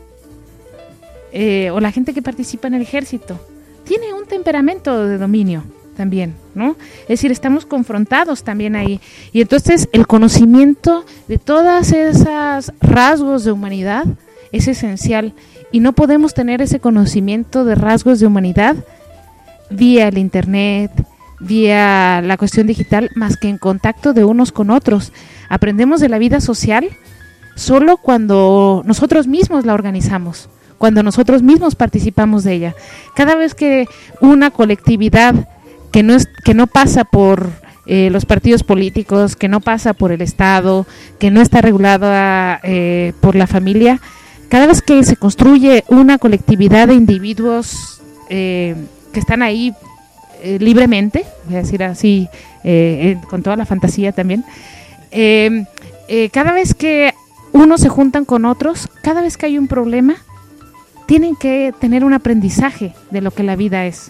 eh, o la gente que participa en el ejército, tiene un temperamento de dominio también, ¿no? Es decir, estamos confrontados también ahí. Y entonces el conocimiento de todas esas rasgos de humanidad es esencial. Y no podemos tener ese conocimiento de rasgos de humanidad vía el internet, vía la cuestión digital, más que en contacto de unos con otros. Aprendemos de la vida social solo cuando nosotros mismos la organizamos, cuando nosotros mismos participamos de ella. Cada vez que una colectividad que no es, que no pasa por eh, los partidos políticos, que no pasa por el Estado, que no está regulada eh, por la familia, cada vez que se construye una colectividad de individuos eh, que están ahí eh, libremente, voy a decir así, eh, eh, con toda la fantasía también, eh, eh, cada vez que unos se juntan con otros, cada vez que hay un problema, tienen que tener un aprendizaje de lo que la vida es.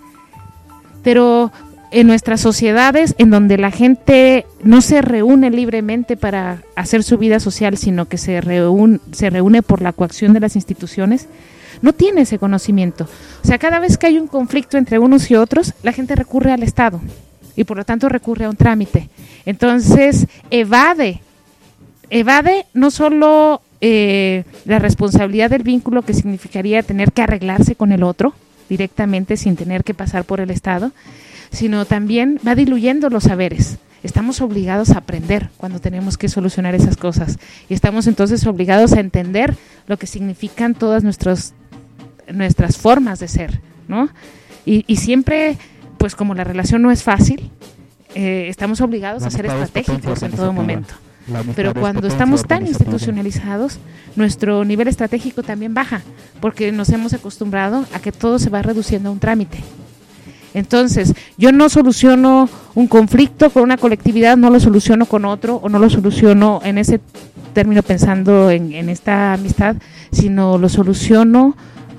Pero en nuestras sociedades, en donde la gente no se reúne libremente para hacer su vida social, sino que se reúne, se reúne por la coacción de las instituciones, no tiene ese conocimiento. O sea, cada vez que hay un conflicto entre unos y otros, la gente recurre al Estado y por lo tanto recurre a un trámite. Entonces, evade, evade no solo eh, la responsabilidad del vínculo que significaría tener que arreglarse con el otro directamente sin tener que pasar por el Estado, sino también va diluyendo los saberes. Estamos obligados a aprender cuando tenemos que solucionar esas cosas y estamos entonces obligados a entender lo que significan todas nuestros, nuestras formas de ser, ¿no? Y, y siempre, pues como la relación no es fácil, eh, estamos obligados a ser estratégicos en todo momento. Pero cuando estamos tan institucionalizados, nuestro nivel estratégico también baja, porque nos hemos acostumbrado a que todo se va reduciendo a un trámite. Entonces, yo no soluciono un conflicto con una colectividad, no lo soluciono con otro, o no lo soluciono en ese término pensando en, en esta amistad, sino lo soluciono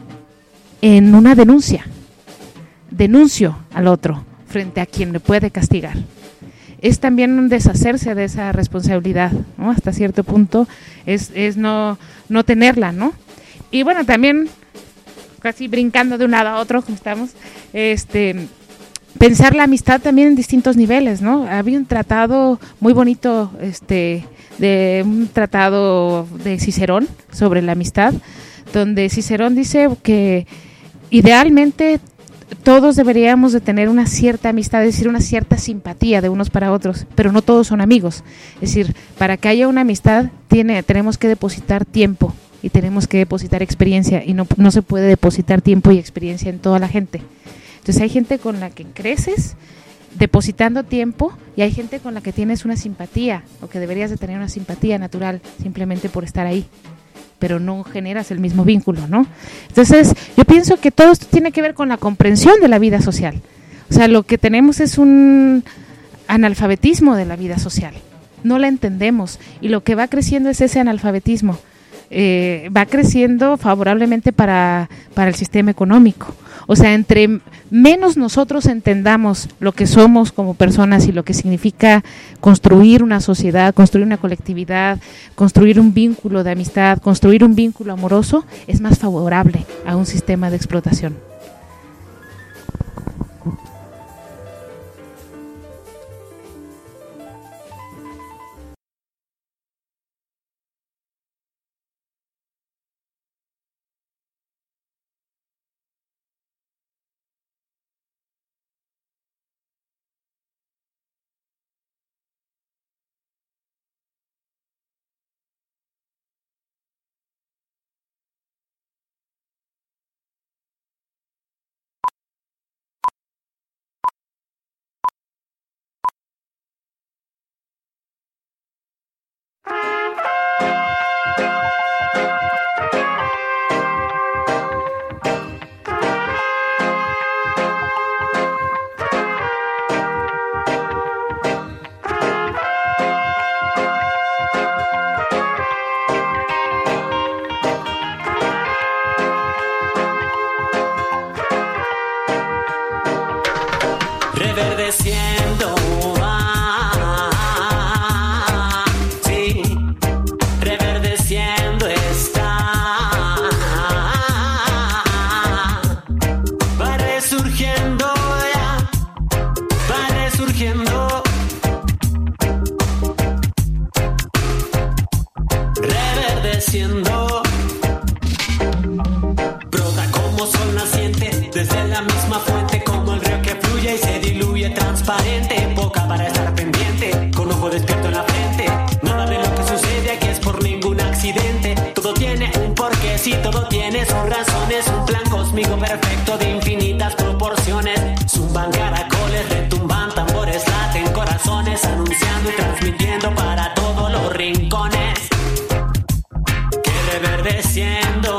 en una denuncia. Denuncio al otro frente a quien le puede castigar. Es también un deshacerse de esa responsabilidad, ¿no? Hasta cierto punto es, es no, no tenerla, ¿no? Y bueno, también casi brincando de un lado a otro, como estamos, este, pensar la amistad también en distintos niveles, ¿no? Había un tratado muy bonito, este, de un tratado de Cicerón sobre la amistad, donde Cicerón dice que idealmente todos deberíamos de tener una cierta amistad, es decir, una cierta simpatía de unos para otros, pero no todos son amigos. Es decir, para que haya una amistad tiene, tenemos que depositar tiempo y tenemos que depositar experiencia y no, no se puede depositar tiempo y experiencia en toda la gente. Entonces hay gente con la que creces depositando tiempo y hay gente con la que tienes una simpatía o que deberías de tener una simpatía natural simplemente por estar ahí, pero no generas el mismo vínculo, ¿no? Entonces, yo pienso que todo esto tiene que ver con la comprensión de la vida social. O sea, lo que tenemos es un analfabetismo de la vida social. No la entendemos y lo que va creciendo es ese analfabetismo. Eh, va creciendo favorablemente para, para el sistema económico. O sea, entre menos nosotros entendamos lo que somos como personas y lo que significa construir una sociedad, construir una colectividad, construir un vínculo de amistad, construir un vínculo amoroso, es más favorable a un sistema de explotación. reverdeciendo. Ah, sí, reverdeciendo está. Va resurgiendo ya, va resurgiendo. Reverdeciendo. Brota como sol naciente desde la misma fuente, como el río que fluye y se diluye transparente. Boca para estar pendiente, con ojo despierto en la frente. Nada de lo que sucede aquí es por ningún accidente. Todo tiene un porqué, sí, todo tiene sus razones. Un plan cósmico perfecto de infinitas proporciones. Zumban caracoles, retumban tambores, laten corazones, anunciando y transmitiendo para todos los rincones. Que reverdeciendo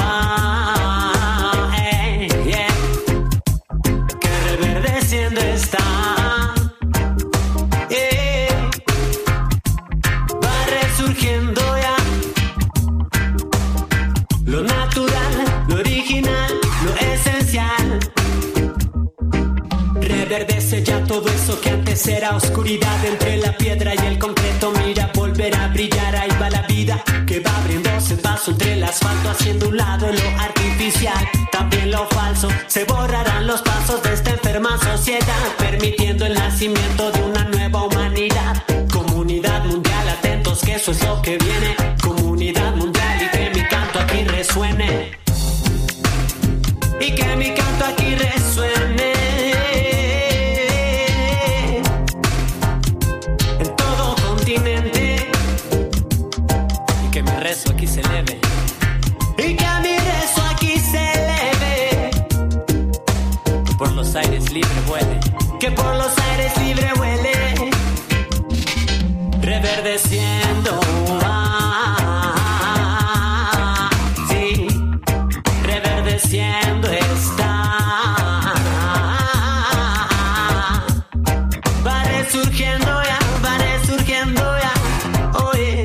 va, eh, yeah. Que reverdeciendo está, yeah. Va resurgiendo ya. Lo natural, lo original, lo esencial. Reverdece ya todo eso que antes era oscuridad. Entre la piedra y el concreto, mira, volverá a brillar. Ahí va la vida que va abriéndose paso entre el asfalto, haciendo un lado lo artificial, también lo falso. Se borrarán los pasos de esta enferma sociedad, permitiendo el nacimiento de una nueva humanidad. Comunidad mundial, atentos que eso es lo que viene. Comunidad mundial, y que mi canto aquí resuene. Y que mi canto aquí resuene. En todo continente. Y que mi rezo aquí se eleve. Y que mi rezo aquí se eleve. Que por los aires libre vuele. Que por los aires libre vuele. Reverdeciendo. Ah, sí. Reverdeciendo está. Va resurgiendo ya, va resurgiendo ya. Oye.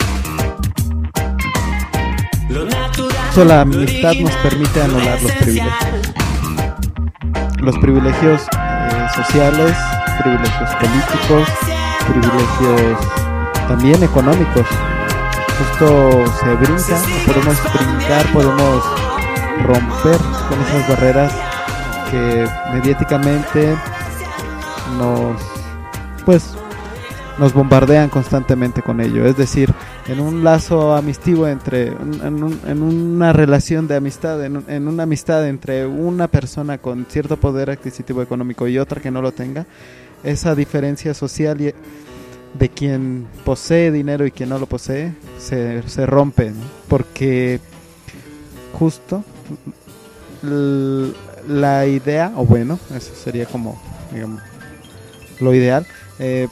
Lo natural. Solo la amistad nos permite anular los privilegios. Los privilegios eh, sociales, privilegios políticos, privilegios también económicos. Justo se brinca, podemos brincar, podemos romper con esas barreras que mediáticamente nos, pues, nos bombardean constantemente con ello. Es decir, en un lazo amistivo entre, en, un, en una relación de amistad, en, en una amistad entre una persona con cierto poder adquisitivo económico y otra que no lo tenga, esa diferencia social y de quien posee dinero y quien no lo posee se, se rompe, ¿no? Porque justo l- la idea, o bueno, eso sería como, digamos, lo ideal, eh,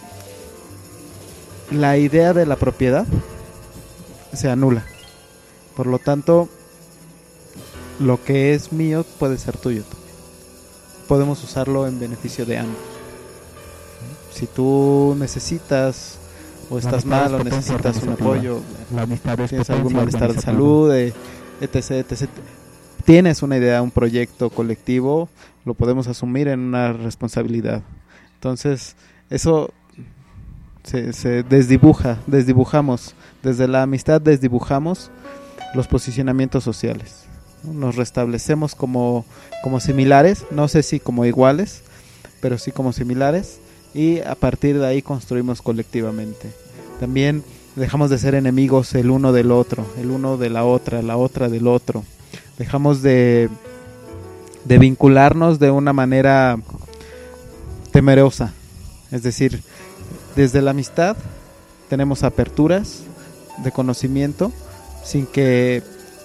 la idea de la propiedad se anula. Por lo tanto, lo que es mío puede ser tuyo también. Podemos usarlo en beneficio de ambos. Si tú necesitas o estás mal o necesitas un apoyo, tienes algún malestar de salud, eh, etc, etc, tienes una idea, un proyecto colectivo, lo podemos asumir en una responsabilidad. Entonces, eso se, se desdibuja, desdibujamos, desde la amistad desdibujamos los posicionamientos sociales, ¿no? Nos restablecemos como, como similares, no sé si como iguales, pero sí como similares, y a partir de ahí construimos colectivamente. También dejamos de ser enemigos el uno del otro, el uno de la otra, la otra del otro. Dejamos de, de vincularnos de una manera temerosa. Es decir, desde la amistad tenemos aperturas de conocimiento sin que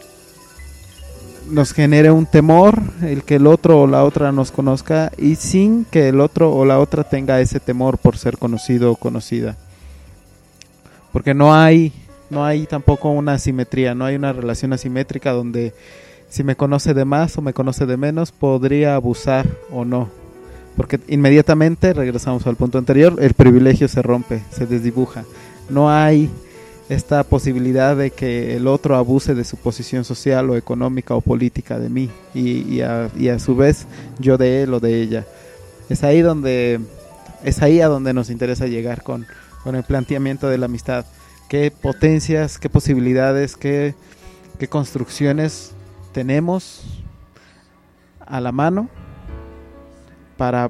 nos genere un temor el que el otro o la otra nos conozca, y sin que el otro o la otra tenga ese temor por ser conocido o conocida. Porque no hay, no hay tampoco una asimetría, no hay una relación asimétrica donde si me conoce de más o me conoce de menos podría abusar o no. Porque inmediatamente, regresamos al punto anterior, el privilegio se rompe, se desdibuja. No hay esta posibilidad de que el otro abuse de su posición social o económica o política de mí y, y, a, y a su vez yo de él o de ella. Es ahí donde es ahí a donde nos interesa llegar con, con el planteamiento de la amistad. Qué potencias, qué posibilidades, qué, qué construcciones tenemos a la mano para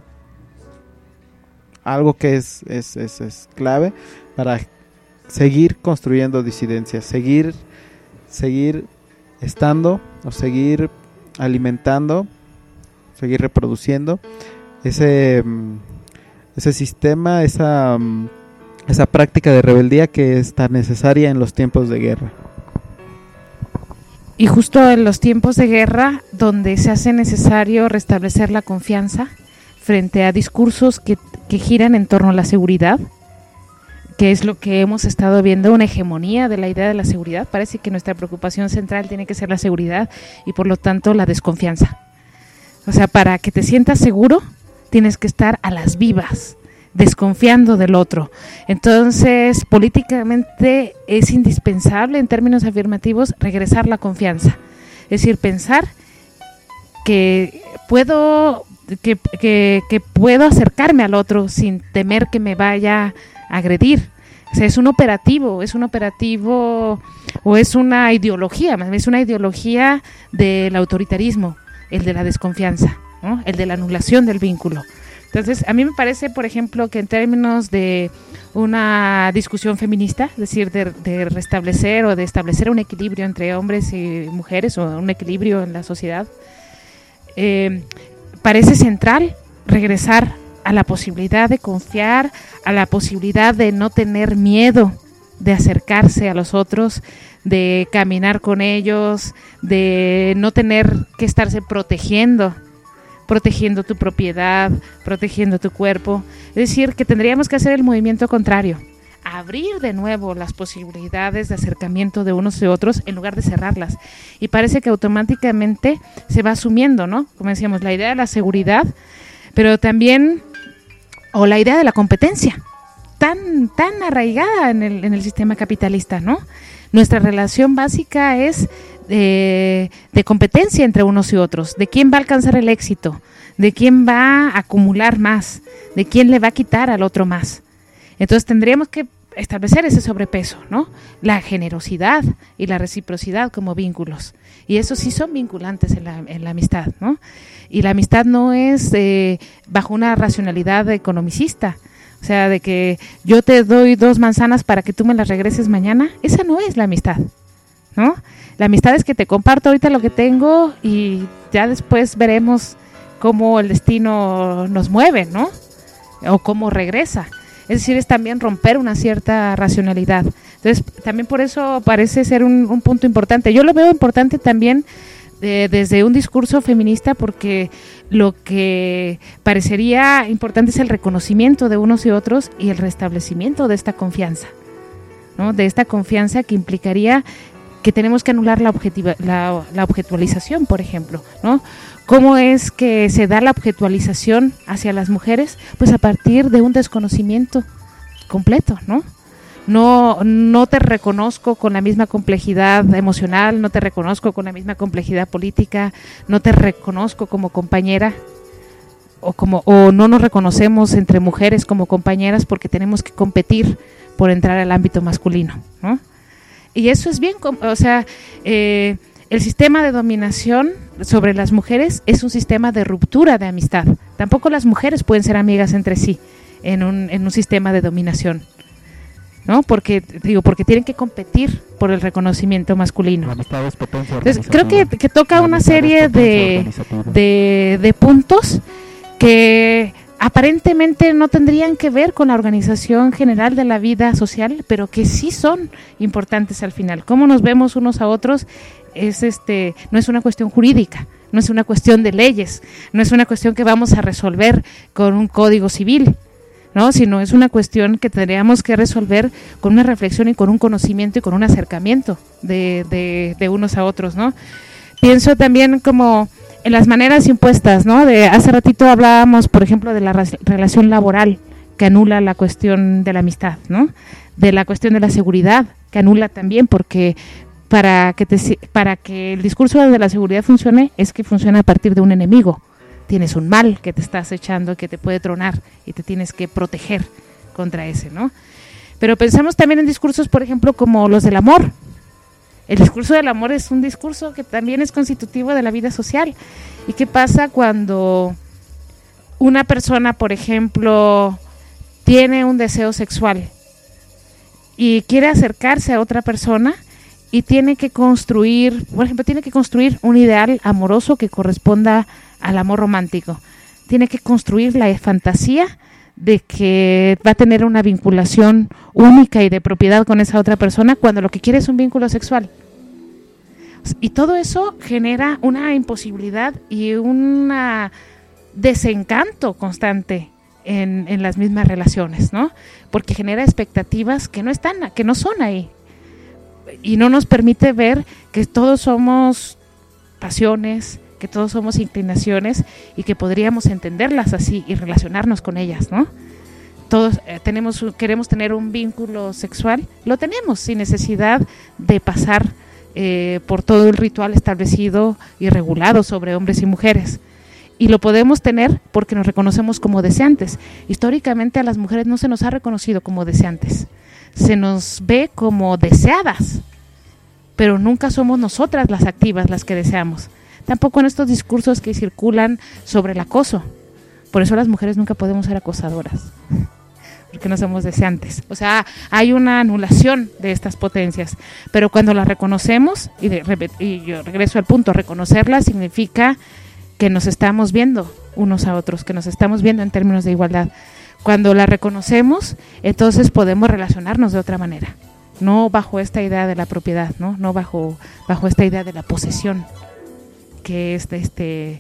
algo que es, es, es, es clave para seguir construyendo disidencias, seguir, seguir estando o seguir alimentando, seguir reproduciendo ese, ese sistema, esa, esa práctica de rebeldía que es tan necesaria en los tiempos de guerra. Y justo en los tiempos de guerra, donde se hace necesario restablecer la confianza frente a discursos que, que giran en torno a la seguridad, que es lo que hemos estado viendo, una hegemonía de la idea de la seguridad. Parece que nuestra preocupación central tiene que ser la seguridad y por lo tanto la desconfianza. O sea, para que te sientas seguro, tienes que estar a las vivas, desconfiando del otro. Entonces, políticamente es indispensable, en términos afirmativos, regresar la confianza. Es decir, pensar que puedo, que, que, que puedo acercarme al otro sin temer que me vaya a agredir. O sea, es un operativo, es un operativo o es una ideología, es una ideología del autoritarismo, el de la desconfianza, ¿no? El de la anulación del vínculo. Entonces, a mí me parece, por ejemplo, que en términos de una discusión feminista, es decir, de, de restablecer o de establecer un equilibrio entre hombres y mujeres o un equilibrio en la sociedad, eh, parece central regresar a la posibilidad de confiar, a la posibilidad de no tener miedo de acercarse a los otros, de caminar con ellos, de no tener que estarse protegiendo, protegiendo tu propiedad, protegiendo tu cuerpo. Es decir, que tendríamos que hacer el movimiento contrario, abrir de nuevo las posibilidades de acercamiento de unos y otros en lugar de cerrarlas. Y parece que automáticamente se va asumiendo, ¿no? Como decíamos, la idea de la seguridad, pero también, o la idea de la competencia, tan, tan arraigada en el, en el sistema capitalista, ¿no? Nuestra relación básica es de, de competencia entre unos y otros, de quién va a alcanzar el éxito, de quién va a acumular más, de quién le va a quitar al otro más. Entonces tendríamos que establecer ese sobrepeso, ¿no? La generosidad y la reciprocidad como vínculos. Y esos sí son vinculantes en la, en la amistad, ¿no? Y la amistad no es eh, bajo una racionalidad economicista. O sea, de que yo te doy dos manzanas para que tú me las regreses mañana. Esa no es la amistad, ¿no? La amistad es que te comparto ahorita lo que tengo y ya después veremos cómo el destino nos mueve, ¿no? O cómo regresa. Es decir, es también romper una cierta racionalidad. Entonces, también por eso parece ser un, un punto importante. Yo lo veo importante también eh, desde un discurso feminista, porque lo que parecería importante es el reconocimiento de unos y otros y el restablecimiento de esta confianza, ¿no? De esta confianza que implicaría que tenemos que anular la, objetiva, la, la objetualización, por ejemplo, ¿no? ¿Cómo es que se da la objetualización hacia las mujeres? Pues a partir de un desconocimiento completo, ¿no? No, no te reconozco con la misma complejidad emocional, no te reconozco con la misma complejidad política, no te reconozco como compañera, o como o no nos reconocemos entre mujeres como compañeras porque tenemos que competir por entrar al ámbito masculino, ¿no? Y eso es bien, o sea, eh, el sistema de dominación sobre las mujeres es un sistema de ruptura de amistad. Tampoco las mujeres pueden ser amigas entre sí en un, en un sistema de dominación, ¿no? Porque digo, porque tienen que competir por el reconocimiento masculino. Entonces, creo que, que toca una serie de, de, de puntos que aparentemente no tendrían que ver con la organización general de la vida social, pero que sí son importantes al final. Cómo nos vemos unos a otros es este no es una cuestión jurídica, no es una cuestión de leyes, no es una cuestión que vamos a resolver con un código civil, ¿no? Sino es una cuestión que tendríamos que resolver con una reflexión y con un conocimiento y con un acercamiento de, de, de unos a otros, ¿no? Pienso también como en las maneras impuestas, ¿no? De hace ratito hablábamos, por ejemplo, de la relación laboral que anula la cuestión de la amistad, ¿no? De la cuestión de la seguridad que anula también, porque para que te, para que el discurso de la seguridad funcione es que funciona a partir de un enemigo, tienes un mal que te está acechando, que te puede tronar y te tienes que proteger contra ese, ¿no? Pero pensamos también en discursos, por ejemplo, como los del amor. El discurso del amor es un discurso que también es constitutivo de la vida social. ¿Y qué pasa cuando una persona, por ejemplo, tiene un deseo sexual y quiere acercarse a otra persona y tiene que construir, por ejemplo, tiene que construir un ideal amoroso que corresponda al amor romántico? Tiene que construir la fantasía de que va a tener una vinculación única y de propiedad con esa otra persona cuando lo que quiere es un vínculo sexual. Y todo eso genera una imposibilidad y un desencanto constante en, en las mismas relaciones, ¿no? Porque genera expectativas que no están, que no son ahí. Y no nos permite ver que todos somos pasiones, que todos somos inclinaciones y que podríamos entenderlas así y relacionarnos con ellas, ¿no? Todos eh, tenemos, queremos tener un vínculo sexual, lo tenemos sin necesidad de pasar eh, por todo el ritual establecido y regulado sobre hombres y mujeres. Y lo podemos tener porque nos reconocemos como deseantes. Históricamente a las mujeres no se nos ha reconocido como deseantes, se nos ve como deseadas, pero nunca somos nosotras las activas las que deseamos. Tampoco en estos discursos que circulan sobre el acoso. Por eso las mujeres nunca podemos ser acosadoras, porque no somos deseantes. O sea, hay una anulación de estas potencias, pero cuando las reconocemos, y, de, y yo regreso al punto, reconocerlas significa que nos estamos viendo unos a otros, que nos estamos viendo en términos de igualdad. Cuando la reconocemos, entonces podemos relacionarnos de otra manera, no bajo esta idea de la propiedad, no, no bajo, bajo esta idea de la posesión, que es de este,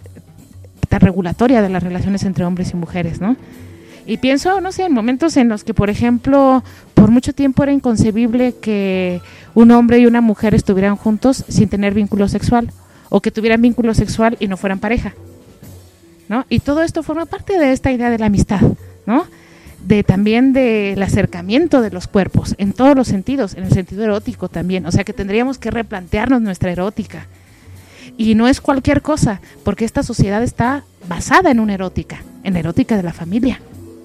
tan regulatoria de las relaciones entre hombres y mujeres, ¿no? Y pienso, no sé, en momentos en los que, por ejemplo, por mucho tiempo era inconcebible que un hombre y una mujer estuvieran juntos sin tener vínculo sexual, o que tuvieran vínculo sexual y no fueran pareja, ¿no? Y todo esto forma parte de esta idea de la amistad, ¿no? De también del acercamiento de los cuerpos, en todos los sentidos, en el sentido erótico también, o sea que tendríamos que replantearnos nuestra erótica. Y no es cualquier cosa, porque esta sociedad está basada en una erótica, en la erótica de la familia.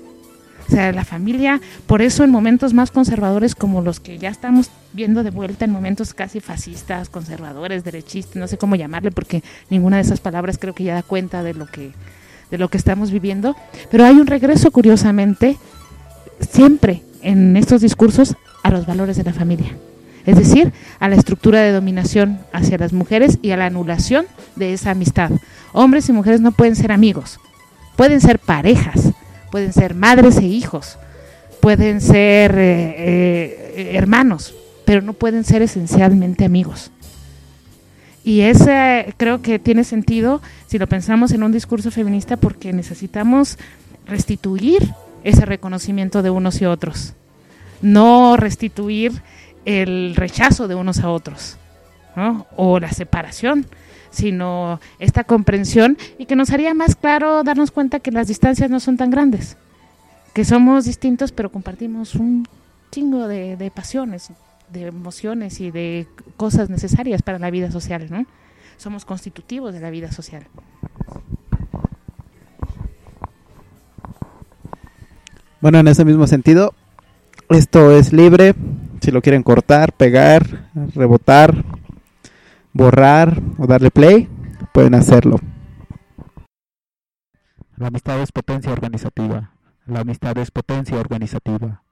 O sea, la familia, por eso en momentos más conservadores como los que ya estamos viendo de vuelta, en momentos casi fascistas, conservadores, derechistas, no sé cómo llamarle, porque ninguna de esas palabras creo que ya da cuenta de lo que, de lo que estamos viviendo, pero hay un regreso, curiosamente, siempre en estos discursos a los valores de la familia. Es decir, a la estructura de dominación hacia las mujeres y a la anulación de esa amistad. Hombres y mujeres no pueden ser amigos, pueden ser parejas, pueden ser madres e hijos, pueden ser eh, eh, hermanos, pero no pueden ser esencialmente amigos. Y ese creo que tiene sentido si lo pensamos en un discurso feminista, porque necesitamos restituir ese reconocimiento de unos y otros, no restituir el rechazo de unos a otros, ¿no? O la separación, sino esta comprensión, y que nos haría más claro darnos cuenta que las distancias no son tan grandes, que somos distintos pero compartimos un chingo de, de pasiones, de emociones y de cosas necesarias para la vida social, ¿no? Somos constitutivos de la vida social. Bueno, en ese mismo sentido, esto es libre. Si lo quieren cortar, pegar, rebotar, borrar o darle play, pueden hacerlo. La amistad es potencia organizativa. La amistad es potencia organizativa.